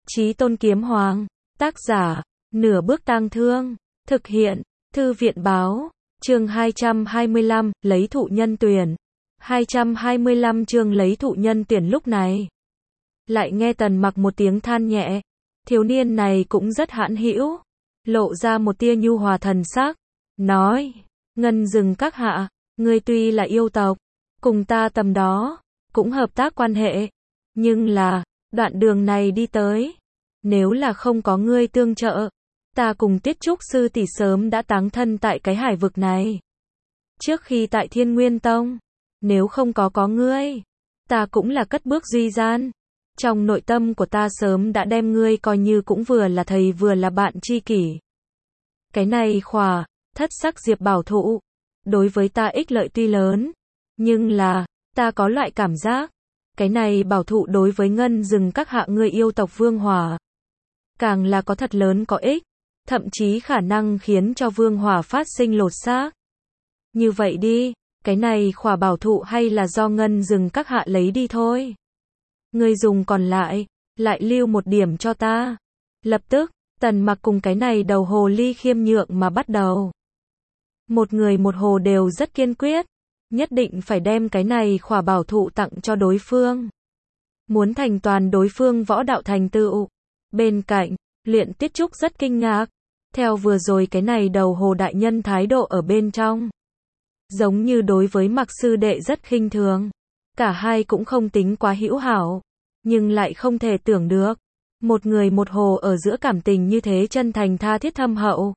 Chí Tôn Kiếm Hoàng. Tác giả, Nửa Bước Tang Thương. Thực hiện, Thư viện Báo. Chương 225, lấy thụ nhân tuyển. 225 chương lấy thụ nhân tuyển. Lúc này, lại nghe Tần Mặc một tiếng than nhẹ. Thiếu niên này cũng rất hãn hữu, lộ ra một tia nhu hòa thần sắc, nói: Ngân Dừng các hạ, ngươi tuy là yêu tộc, cùng ta tầm đó cũng hợp tác quan hệ, nhưng là đoạn đường này đi tới, nếu là không có ngươi tương trợ, ta cùng Tiết Trúc sư tỷ sớm đã táng thân tại cái hải vực này. Trước khi tại Thiên Nguyên Tông, nếu không có ngươi, ta cũng là cất bước duy gian. Trong nội tâm của ta sớm đã đem ngươi coi như cũng vừa là thầy vừa là bạn tri kỷ. Cái này khỏa thất sắc diệp bảo thụ, đối với ta ích lợi tuy lớn, nhưng là, ta có loại cảm giác, cái này bảo thụ đối với Ngân Dừng các hạ ngươi yêu tộc Vương Hỏa, càng là có thật lớn có ích, thậm chí khả năng khiến cho Vương Hỏa phát sinh lột xác. Như vậy đi, cái này khỏa bảo thụ hay là do Ngân Dừng các hạ lấy đi thôi. Ngươi dùng còn lại lưu một điểm cho ta. Lập tức, Tần Mặc cùng cái này đầu hồ ly khiêm nhượng mà bắt đầu. Một người một hồ đều rất kiên quyết, nhất định phải đem cái này khỏa bảo thụ tặng cho đối phương. Muốn thành toàn đối phương võ đạo thành tựu. Bên cạnh, Luyện Tiết Trúc rất kinh ngạc, theo vừa rồi cái này đầu hồ đại nhân thái độ ở bên trong, giống như đối với Mặc sư đệ rất khinh thường. Cả hai cũng không tính quá hữu hảo, nhưng lại không thể tưởng được, một người một hồ ở giữa cảm tình như thế chân thành tha thiết thâm hậu.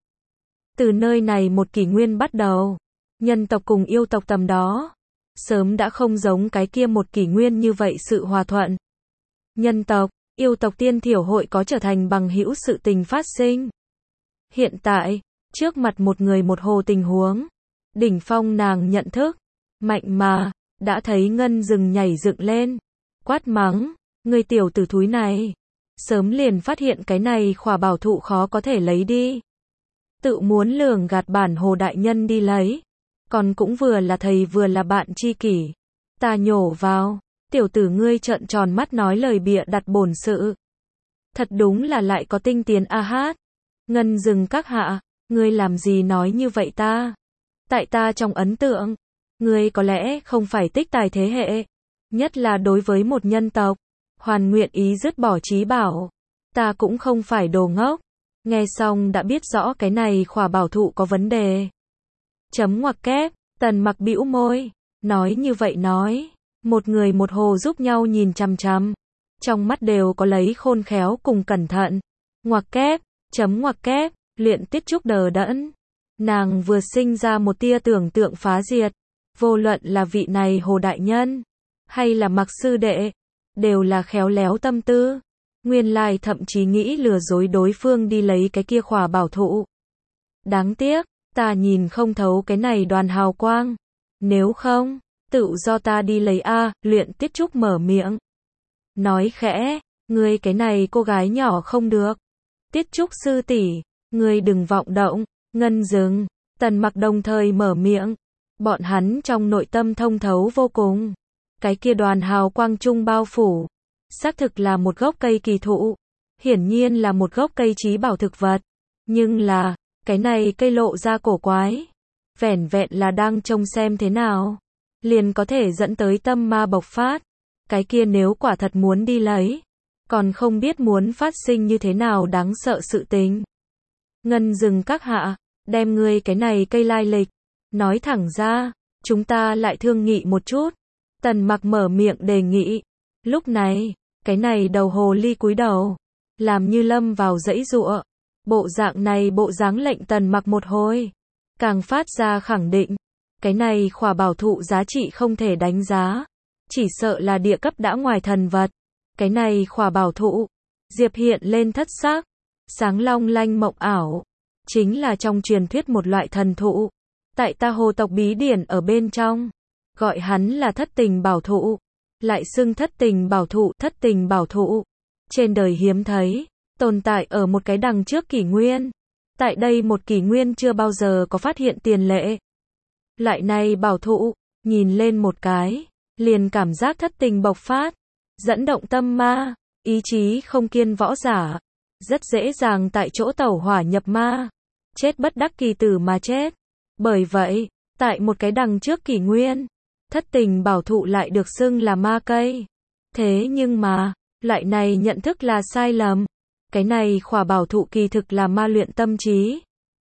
Từ nơi này một kỷ nguyên bắt đầu, nhân tộc cùng yêu tộc tầm đó, sớm đã không giống cái kia một kỷ nguyên như vậy sự hòa thuận. Nhân tộc, yêu tộc tiên thiểu hội có trở thành bằng hữu sự tình phát sinh. Hiện tại, trước mặt một người một hồ tình huống, đỉnh phong nàng nhận thức, mạnh mà, đã thấy Ngân Dừng nhảy dựng lên, quát mắng: Ngươi tiểu tử thúi này, sớm liền phát hiện cái này khỏa bảo thụ khó có thể lấy đi, tự muốn lường gạt bản hồ đại nhân đi lấy, còn cũng vừa là thầy vừa là bạn tri kỷ. Ta nhổ vào, tiểu tử ngươi trợn tròn mắt nói lời bịa đặt bổn sự. Thật đúng là lại có tinh tiến a hát. Ngân Dừng các hạ, ngươi làm gì nói như vậy ta? Tại ta trong ấn tượng, ngươi có lẽ không phải tích tài thế hệ, nhất là đối với một nhân tộc, hoàn nguyện ý dứt bỏ trí bảo. Ta cũng không phải đồ ngốc, nghe xong đã biết rõ cái này khỏa bảo thụ có vấn đề. Chấm ngoặc kép, Tần Mặc bĩu môi, nói như vậy nói, một người một hồ giúp nhau nhìn chằm chằm, trong mắt đều có lấy khôn khéo cùng cẩn thận. Ngoặc kép, chấm ngoặc kép, Luyện Tiết Trúc đờ đẫn, nàng vừa sinh ra một tia tưởng tượng phá diệt. Vô luận là vị này hồ đại nhân, hay là Mặc sư đệ, đều là khéo léo tâm tư. Nguyên lai thậm chí nghĩ lừa dối đối phương đi lấy cái kia khỏa bảo thụ. Đáng tiếc, ta nhìn không thấu cái này đoàn hào quang. Nếu không, tự do ta đi lấy a. Luyện Tiết Trúc mở miệng, nói khẽ: Ngươi cái này cô gái nhỏ không được. Tiết Trúc sư tỷ, ngươi đừng vọng động. Ngân Dừng, Tần Mặc đồng thời mở miệng. Bọn hắn trong nội tâm thông thấu vô cùng. Cái kia đoàn hào quang trung bao phủ, xác thực là một gốc cây kỳ thụ, hiển nhiên là một gốc cây trí bảo thực vật. Nhưng là, cái này cây lộ ra cổ quái, vẻn vẹn là đang trông xem thế nào, liền có thể dẫn tới tâm ma bộc phát. Cái kia nếu quả thật muốn đi lấy, còn không biết muốn phát sinh như thế nào đáng sợ sự tình. Ngân Dừng các hạ, đem ngươi cái này cây lai lịch nói thẳng ra, chúng ta lại thương nghị một chút. Tần Mặc mở miệng đề nghị. Lúc này, cái này đầu hồ ly cúi đầu, làm như lâm vào dãy giụa. Bộ dạng này bộ dáng lệnh Tần Mặc một hồi, càng phát ra khẳng định, cái này khỏa bảo thụ giá trị không thể đánh giá, chỉ sợ là địa cấp đã ngoài thần vật. Cái này khỏa bảo thụ, diệp hiện lên thất sắc, sáng long lanh mộng ảo, chính là trong truyền thuyết một loại thần thụ. Tại ta hồ tộc bí điển ở bên trong, gọi hắn là thất tình bảo thụ, lại xưng thất tình bảo thụ. Thất tình bảo thụ, trên đời hiếm thấy, tồn tại ở một cái đằng trước kỷ nguyên. Tại đây một kỷ nguyên chưa bao giờ có phát hiện tiền lệ. Loại này bảo thụ, nhìn lên một cái, liền cảm giác thất tình bộc phát, dẫn động tâm ma, ý chí không kiên võ giả, rất dễ dàng tại chỗ tẩu hỏa nhập ma, chết bất đắc kỳ tử mà chết. Bởi vậy, tại một cái đằng trước kỷ nguyên, thất tình bảo thụ lại được xưng là ma cây. Thế nhưng mà, loại này nhận thức là sai lầm. Cái này khỏa bảo thụ kỳ thực là ma luyện tâm trí.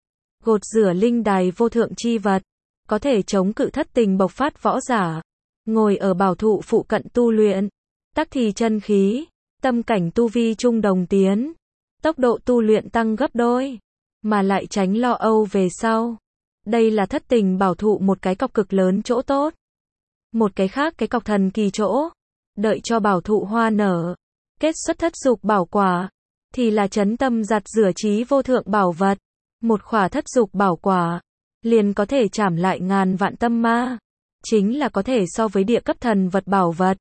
Gột rửa linh đài vô thượng chi vật, có thể chống cự thất tình bộc phát võ giả. Ngồi ở bảo thụ phụ cận tu luyện, tắc thì chân khí, tâm cảnh tu vi trung đồng tiến, tốc độ tu luyện tăng gấp đôi, mà lại tránh lo âu về sau. Đây là thất tình bảo thụ một cái cọc cực lớn chỗ tốt. Một cái khác cái cọc thần kỳ chỗ, đợi cho bảo thụ hoa nở, kết xuất thất dục bảo quả, thì là chấn tâm giặt rửa trí vô thượng bảo vật. Một khỏa thất dục bảo quả, liền có thể trảm lại ngàn vạn tâm ma, chính là có thể so với địa cấp thần vật bảo vật.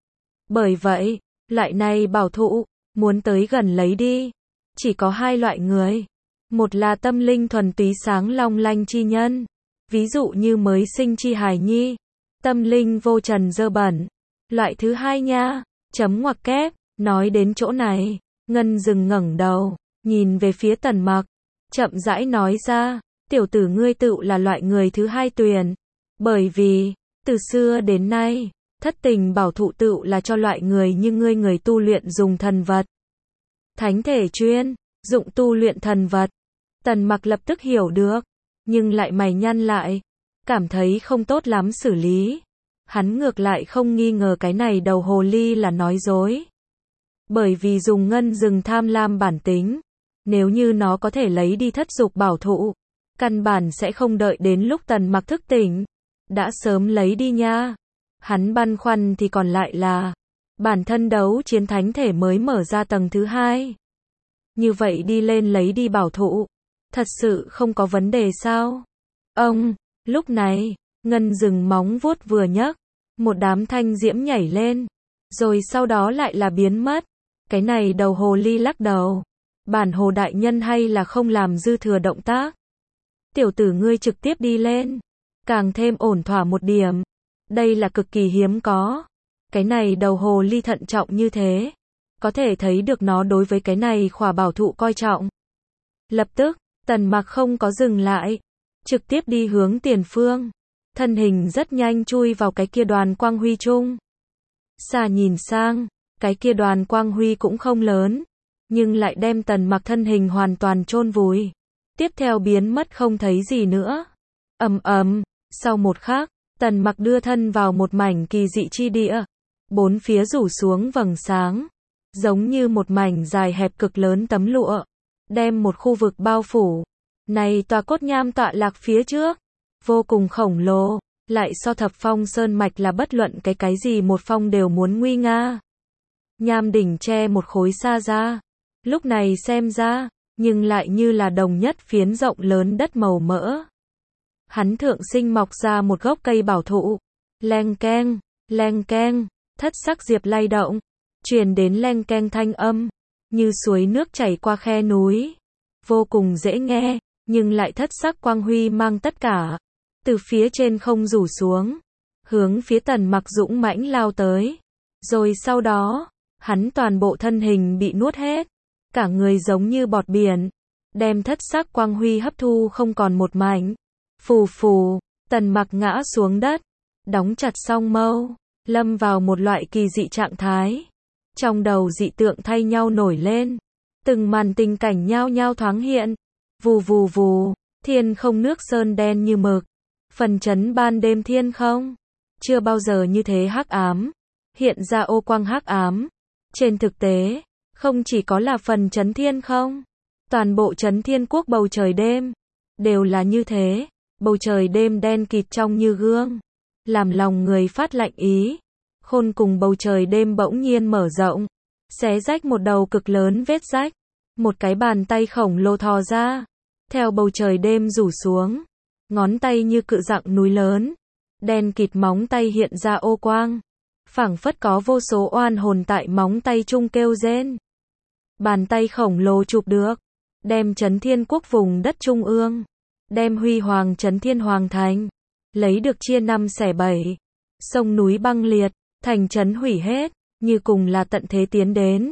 Bởi vậy, loại này bảo thụ, muốn tới gần lấy đi, chỉ có hai loại người. Một là tâm linh thuần túy sáng long lanh chi nhân, ví dụ như mới sinh chi hài nhi, tâm linh vô trần dơ bẩn. Loại thứ hai nha, chấm ngoặc kép, nói đến chỗ này, Ngân dừng ngẩng đầu, nhìn về phía Tần Mặc, chậm rãi nói ra, tiểu tử ngươi tựu là loại người thứ hai tuyển. Bởi vì, từ xưa đến nay, thất tình bảo thụ tựu là cho loại người như ngươi người tu luyện dùng thần vật. Thánh thể chuyên, dụng tu luyện thần vật. Tần Mặc lập tức hiểu được, nhưng lại mày nhăn lại, cảm thấy không tốt lắm xử lý. Hắn ngược lại không nghi ngờ cái này đầu hồ ly là nói dối. Bởi vì dùng Ngân rừng tham lam bản tính, nếu như nó có thể lấy đi thất dục bảo thụ, căn bản sẽ không đợi đến lúc Tần Mặc thức tỉnh, đã sớm lấy đi nha. Hắn băn khoăn thì còn lại là, bản thân đấu chiến thánh thể mới mở ra tầng thứ hai. Như vậy đi lên lấy đi bảo thụ, thật sự không có vấn đề sao? Ông, lúc này, Ngân dừng móng vuốt vừa nhấc, một đám thanh diễm nhảy lên, rồi sau đó lại là biến mất. Cái này đầu hồ ly lắc đầu, bản hồ đại nhân hay là không làm dư thừa động tác. Tiểu tử ngươi trực tiếp đi lên, càng thêm ổn thỏa một điểm. Đây là cực kỳ hiếm có. Cái này đầu hồ ly thận trọng như thế, có thể thấy được nó đối với cái này khỏa bảo thụ coi trọng. Lập tức, Tần Mặc không có dừng lại, trực tiếp đi hướng tiền phương, thân hình rất nhanh chui vào cái kia đoàn quang huy chung. Xa nhìn sang, cái kia đoàn quang huy cũng không lớn, nhưng lại đem Tần Mặc thân hình hoàn toàn chôn vùi. Tiếp theo biến mất không thấy gì nữa. Ầm ầm, sau một khắc, Tần Mặc đưa thân vào một mảnh kỳ dị chi địa, bốn phía rủ xuống vầng sáng, giống như một mảnh dài hẹp cực lớn tấm lụa, đem một khu vực bao phủ. Này tòa cốt nham tọa lạc phía trước, vô cùng khổng lồ, lại so Thập Phong Sơn mạch là bất luận cái gì một phong đều muốn nguy nga. Nham đỉnh che một khối xa ra, lúc này xem ra, nhưng lại như là đồng nhất phiến rộng lớn đất màu mỡ. Hắn thượng sinh mọc ra một gốc cây bảo thụ, leng keng, thất sắc diệp lay động, truyền đến leng keng thanh âm, như suối nước chảy qua khe núi, vô cùng dễ nghe, nhưng lại thất sắc quang huy mang tất cả, từ phía trên không rủ xuống, hướng phía Tần Mặc dũng mãnh lao tới. Rồi sau đó, hắn toàn bộ thân hình bị nuốt hết, cả người giống như bọt biển, đem thất sắc quang huy hấp thu không còn một mảnh. Phù phù, Tần Mặc ngã xuống đất, đóng chặt song mâu, lâm vào một loại kỳ dị trạng thái. Trong đầu dị tượng thay nhau nổi lên, từng màn tình cảnh nhao nhao thoáng hiện. Vù vù vù, thiên không nước sơn đen như mực, phần chấn ban đêm thiên không, chưa bao giờ như thế hắc ám, hiện ra ô quang hắc ám. Trên thực tế, không chỉ có là phần chấn thiên không, toàn bộ chấn thiên quốc bầu trời đêm, đều là như thế, bầu trời đêm đen kịt trong như gương, làm lòng người phát lạnh ý. Khôn cùng bầu trời đêm bỗng nhiên mở rộng, xé rách một đầu cực lớn vết rách, một cái bàn tay khổng lồ thò ra, theo bầu trời đêm rủ xuống, ngón tay như cự dặng núi lớn, đen kịt móng tay hiện ra ô quang, phảng phất có vô số oan hồn tại móng tay chung kêu rên. Bàn tay khổng lồ chụp được, đem chấn thiên quốc vùng đất trung ương, đem huy hoàng chấn thiên hoàng thành, lấy được chia năm xẻ bảy, sông núi băng liệt, thành trấn hủy hết, như cùng là tận thế tiến đến.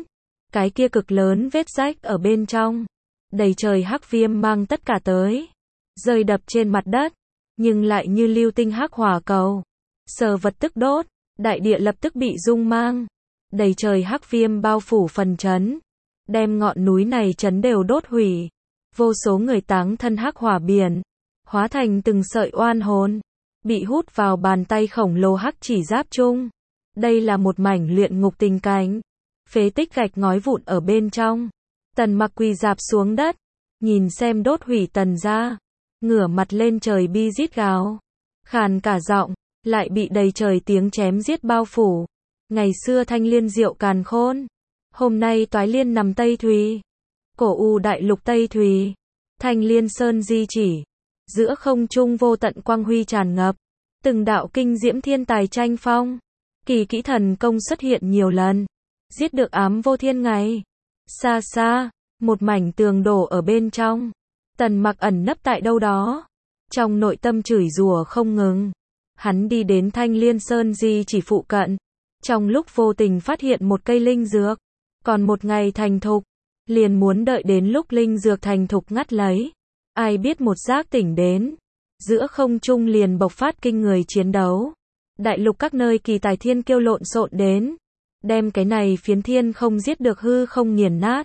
cái kia cực lớn vết rách ở bên trong, đầy trời hắc viêm mang tất cả tới, rơi đập trên mặt đất, nhưng lại như lưu tinh hắc hỏa cầu, sờ vật tức đốt, đại địa lập tức bị rung mang, đầy trời hắc viêm bao phủ phần trấn, đem ngọn núi này trấn đều đốt hủy, vô số người táng thân hắc hỏa biển, hóa thành từng sợi oan hồn, bị hút vào bàn tay khổng lồ hắc chỉ giáp chung. Đây là một mảnh luyện ngục tình cảnh, phế tích gạch ngói vụn ở bên trong. Tần Mặc quỳ rạp xuống đất, nhìn xem đốt hủy Tần gia, ngửa mặt lên trời bi rít gào, khàn cả giọng, lại bị đầy trời tiếng chém giết bao phủ. Ngày xưa Thanh Liên diệu càn khôn, hôm nay Toái Liên nằm Tây Thùy, cổ u đại lục Tây Thùy, Thanh Liên sơn di chỉ, giữa không trung vô tận quang huy tràn ngập, từng đạo kinh diễm thiên tài tranh phong, kỳ kỹ thần công xuất hiện nhiều lần, giết được ám vô thiên ngày. Xa xa, một mảnh tường đổ ở bên trong, Tần Mặc ẩn nấp tại đâu đó, trong nội tâm chửi rủa không ngừng. Hắn đi đến Thanh Liên sơn di chỉ phụ cận, trong lúc vô tình phát hiện một cây linh dược, còn một ngày thành thục, liền muốn đợi đến lúc linh dược thành thục ngắt lấy. Ai biết một giác tỉnh đến, giữa không trung liền bộc phát kinh người chiến đấu. Đại lục các nơi kỳ tài thiên kiêu lộn xộn đến, đem cái này phiến thiên không giết được hư không nghiền nát.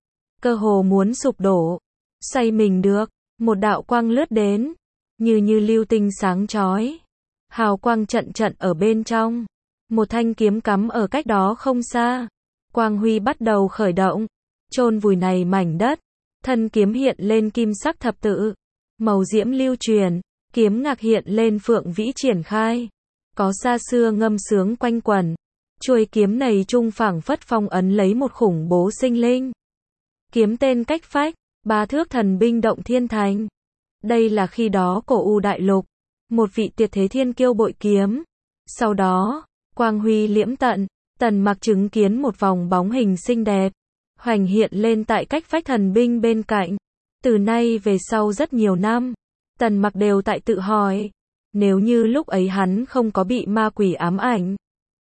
Cơ hồ muốn sụp đổ, xoay mình được, một đạo quang lướt đến, như lưu tinh sáng chói. Hào quang trận trận ở bên trong, một thanh kiếm cắm ở cách đó không xa. Quang huy bắt đầu khởi động, chôn vùi này mảnh đất. Thân kiếm hiện lên kim sắc thập tự, màu diễm lưu truyền, kiếm ngạc hiện lên phượng vĩ triển khai, có xa xưa ngâm sướng quanh quẩn. Chuôi kiếm này trung phảng phất phong ấn lấy một khủng bố sinh linh. Kiếm tên cách phách, 3 thước thần binh động thiên thành. Đây là khi đó cổ u đại lục, một vị tuyệt thế thiên kiêu bội kiếm. Sau đó, quang huy liễm tận, Tần Mặc chứng kiến một vòng bóng hình xinh đẹp hoành hiện lên tại cách phách thần binh bên cạnh. Từ nay về sau rất nhiều năm, Tần Mặc đều tại tự hỏi, nếu như lúc ấy hắn không có bị ma quỷ ám ảnh,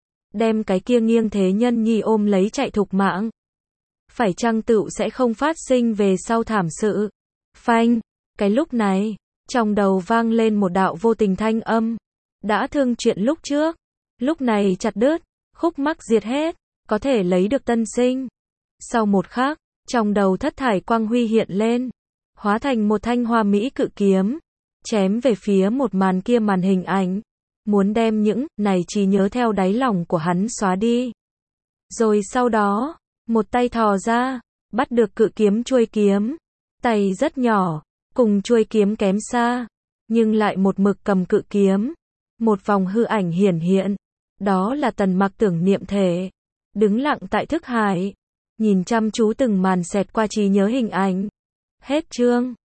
đem cái kia nghiêng thế nhân nhi ôm lấy chạy thục mạng, phải chăng tựu sẽ không phát sinh về sau thảm sự. Phanh, cái lúc này, trong đầu vang lên một đạo vô tình thanh âm, đã thương chuyện lúc trước, lúc này chặt đứt, khúc mắc diệt hết, có thể lấy được tân sinh. Sau một khắc, trong đầu thất thải quang huy hiện lên, hóa thành một thanh hoa mỹ cự kiếm, chém về phía một màn kia màn hình ảnh, muốn đem những này trí nhớ theo đáy lòng của hắn xóa đi. Rồi sau đó, một tay thò ra, bắt được cự kiếm chuôi kiếm, tay rất nhỏ, cùng chuôi kiếm kém xa, nhưng lại một mực cầm cự kiếm. Một vòng hư ảnh hiển hiện, đó là Tần Mặc tưởng niệm thể, đứng lặng tại thức hải, nhìn chăm chú từng màn xẹt qua trí nhớ hình ảnh. Hết chương.